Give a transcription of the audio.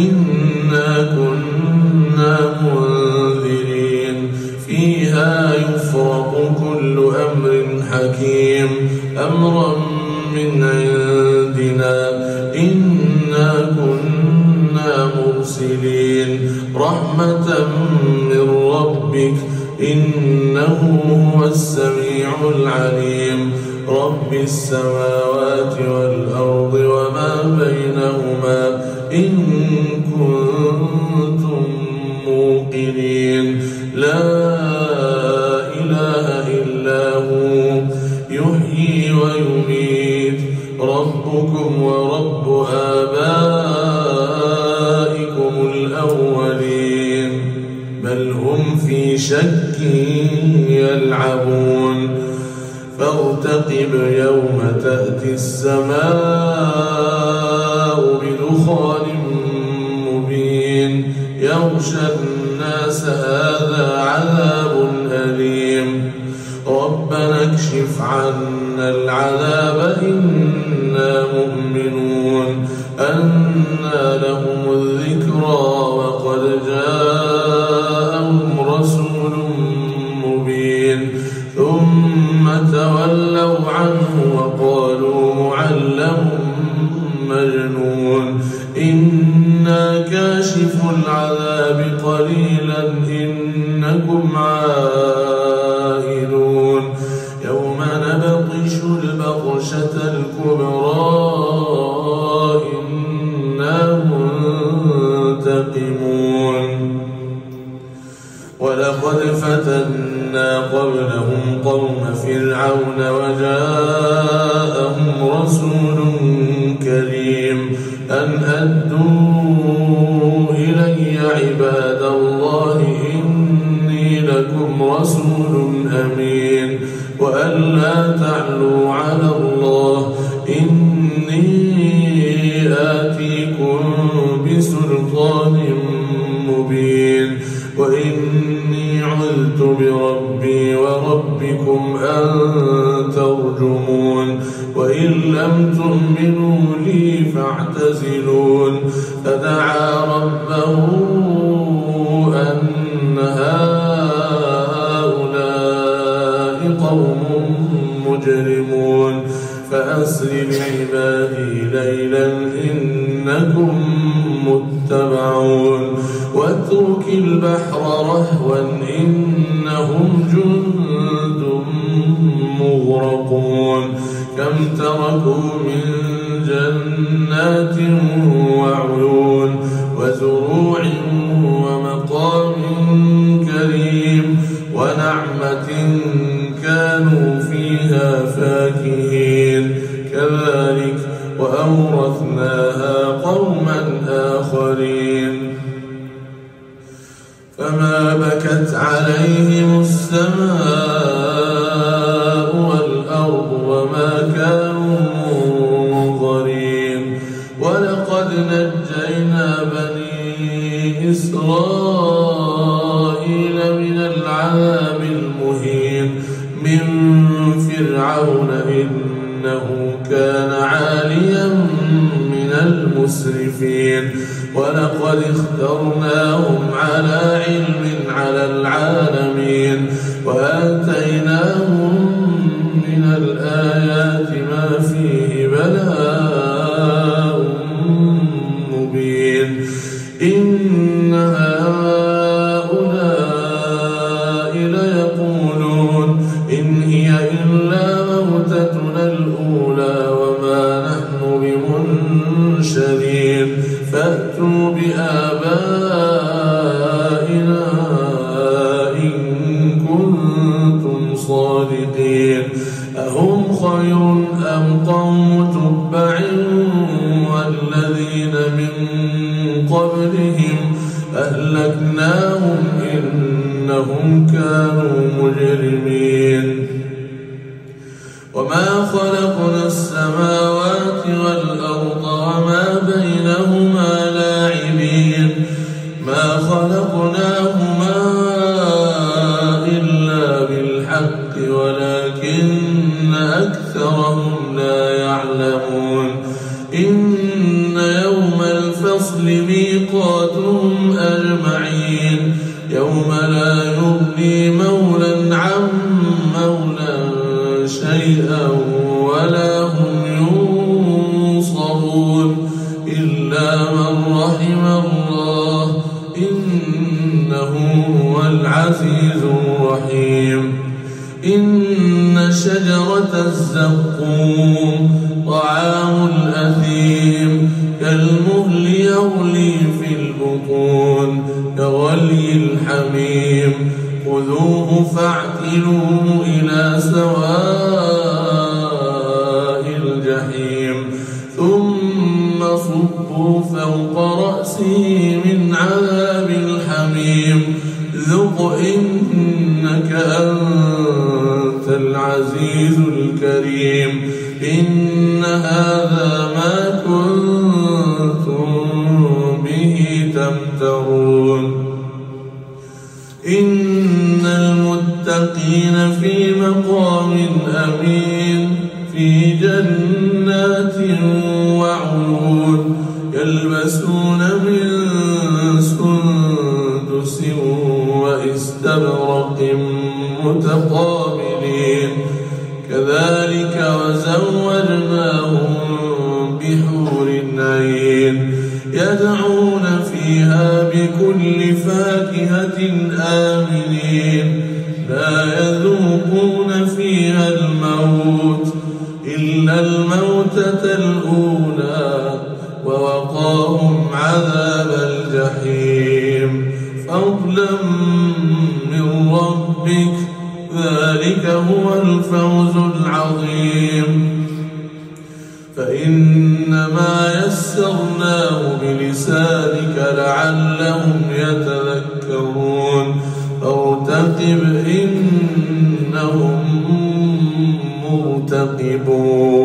إنا كنا منذرين فيها يفرق كل أمر حكيم أمرا من عندنا إنا كنا مرسلين رحمة من ربك إنه هو السميع العليم رب السماوات والأرض وما بينهما إن كنتم موقنين لا إله إلا هو يحيي ويميت ربكم ورب آبائكم الأولين بل هم في شك يلعبون فارتقب يوم تأتي السماء بدخان مبين يغشى الناس هذا عذاب أليم ربنا اكشف عنا العذاب إنا مؤمنون أنى لهم الذكرى وقد جاءهم رسول مبين ثم تولوا عنه وقالوا معلم مجنون إنا كاشف العذاب قليلا إنكم عائدون يوم نبطش البطشة الكبرى إنا منتقمون ولقد فتنا قبلهم قوم فرعون وجاءهم رسول كريم أن أدوا إلي عباد الله إني لكم رسول أمين وأن لا تعلوا على الله إني آتيكم بسلطان مبين وإني عذت بربي وربكم أن ترجمون وإن لم تؤمنوا لي فاعتزلون فدعا ربه أن هؤلاء قوم مجرمون فأسر بعبادي ليلا إنكم متبعون واترك البحر رهوا إنهم جند مغرقون كم تركوا من جنات وعيون وزروع ومقام كريم ونعمة كانوا فيها فاكهين كذلك وأورثناها قوما آخرين فما بكت عليهم السماء والأرض وما كانوا منظرين ولقد نجينا بني إسرائيل من العذاب المهين من فرعون إنه كان عاليا من المسرفين ولقد اخترناهم على علم على العالمين وآتيناهم من الآيات ما فيه بلاء مبين إن هؤلاء ليقولون إن هي إلا موتتنا الأولى وما نحن بمنشرين فأتوا بآبائنا إن كنتم صادقين أهم خير أم قوم تبع والذين من قبلهم أهلكناهم إنهم كانوا مجرمين وما خلقنا السماوات والأرض وما بينهما لاعبين ما خلقناهما إلا بالحق ولكن أكثرهم لا يعلمون إن يوم الفصل الفصل ميقاتهم أجمعين يوم لا يغني مولى عن مولى شيئا ولا هم ينصرون إلا من رحم الله إنه هو العزيز الرحيم. إن شجرة الزقوم طعام الأثيم كالمهل يغلي في البطون كغلي الحميم خذوه فاعتلوه إلى سواء الجحيم ثم صبوا فوق رأسه من عذاب الحميم ذق إنك أنت العزيز الكريم. إن هذا ما كنتم به تمترون. إن المتقين في مقام أمين في جنات وعيون يلبسون من سندس واستبرق متقابلين كذلك وزوجناهم بحور عين يدعون فيها بكل فاكهة آمنين لا يذوقون فيها الموت إلا الموتة الأولى ووقاهم عذاب الجحيم فضلا من ربك ذلك هو الفوز العظيم. فإنما يسرناه بلسانك لعلهم يتذكرون فارتقب إنهم مرتقبون.